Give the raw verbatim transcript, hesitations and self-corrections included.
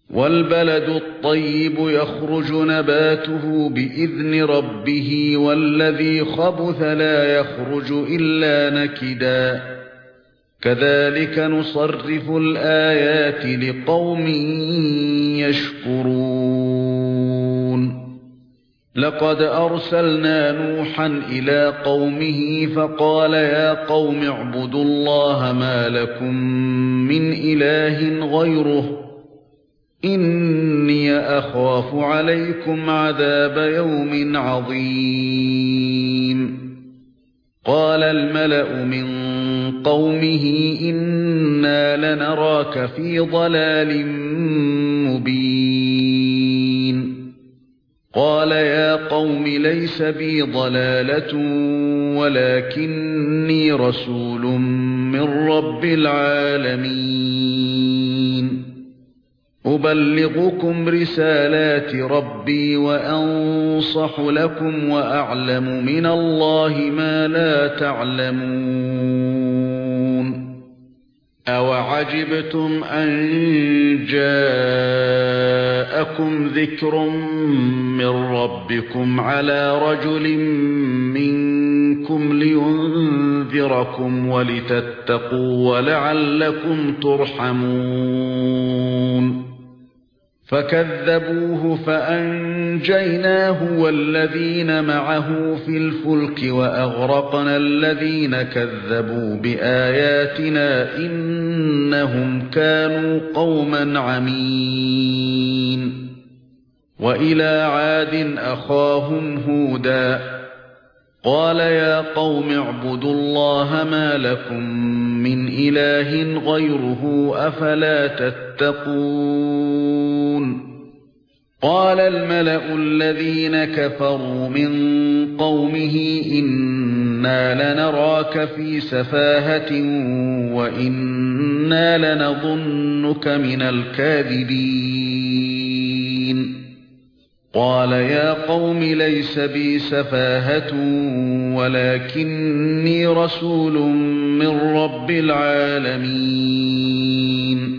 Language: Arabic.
وَالْبَلَدُ الطَّيِّبُ يَخْرُجُ نَبَاتُهُ بِإِذْنِ رَبِّهِ وَالَّذِي خَبُثَ لَا يَخْرُجُ إِلَّا نَكِدًا كَذَلِكَ نُصَرِّفُ الْآيَاتِ لِقَوْمٍ يَشْكُرُونَ لَقَدْ أَرْسَلْنَا نُوحًا إِلَى قَوْمِهِ فَقَالَ يَا قَوْمِ اعْبُدُوا اللَّهَ مَا لَكُمْ مِنْ إِلَٰهٍ غَيْرُهُ إِنِّي أَخَافُ عَلَيْكُمْ عَذَابَ يَوْمٍ عَظِيمٍ قَالَ الْمَلَأُ مِنْ قَوْمِهِ إِنَّا لَنَرَاكَ فِي ضَلَالٍ مُبِينٍ قَالَ يَا قَوْمِ لَيْسَ بِي ضَلَالَةٌ وَلَكِنِّي رَسُولٌ مِنْ رَبِّ الْعَالَمِينَ أُبَلِّغُكُمْ رِسَالَاتِ رَبِّي وَأَنصَحُ لَكُمْ وَأَعْلَمُ مِنَ اللَّهِ مَا لَا تَعْلَمُونَ أَوَعَجِبْتُمْ أَنْ جَاءَكُمْ ذِكْرٌ مِّن رَّبِّكُمْ عَلَى رَجُلٍ مِّنكُمْ لِيُنذِرَكُمْ وَلِتَتَّقُوا وَلَعَلَّكُمْ تُرْحَمُونَ فَكَذَّبُوهُ فَأَنجَيْنَاهُ وَالَّذِينَ مَعَهُ فِي الْفُلْكِ وَأَغْرَقْنَا الَّذِينَ كَذَّبُوا بِآيَاتِنَا إِنَّهُمْ كَانُوا قَوْمًا عَمِينَ وَإِلَى عَادٍ أَخَاهُمْ هُودًا قَالَ يَا قَوْمِ اعْبُدُوا اللَّهَ مَا لَكُمْ مِنْ إِلَٰهٍ غَيْرُهُ أَفَلَا تَتَّقُونَ قَالَ الْمَلَأُ الَّذِينَ كَفَرُوا مِنْ قَوْمِهِ إِنَّا لَنَرَاكَ فِي سَفَاهَةٍ وَإِنَّا لَنَظُنُّكَ مِنَ الْكَاذِبِينَ قَالَ يَا قَوْمِ لَيْسَ بِي سَفَاهَةٌ وَلَكِنِّي رَسُولٌ مِّن رَّبِّ الْعَالَمِينَ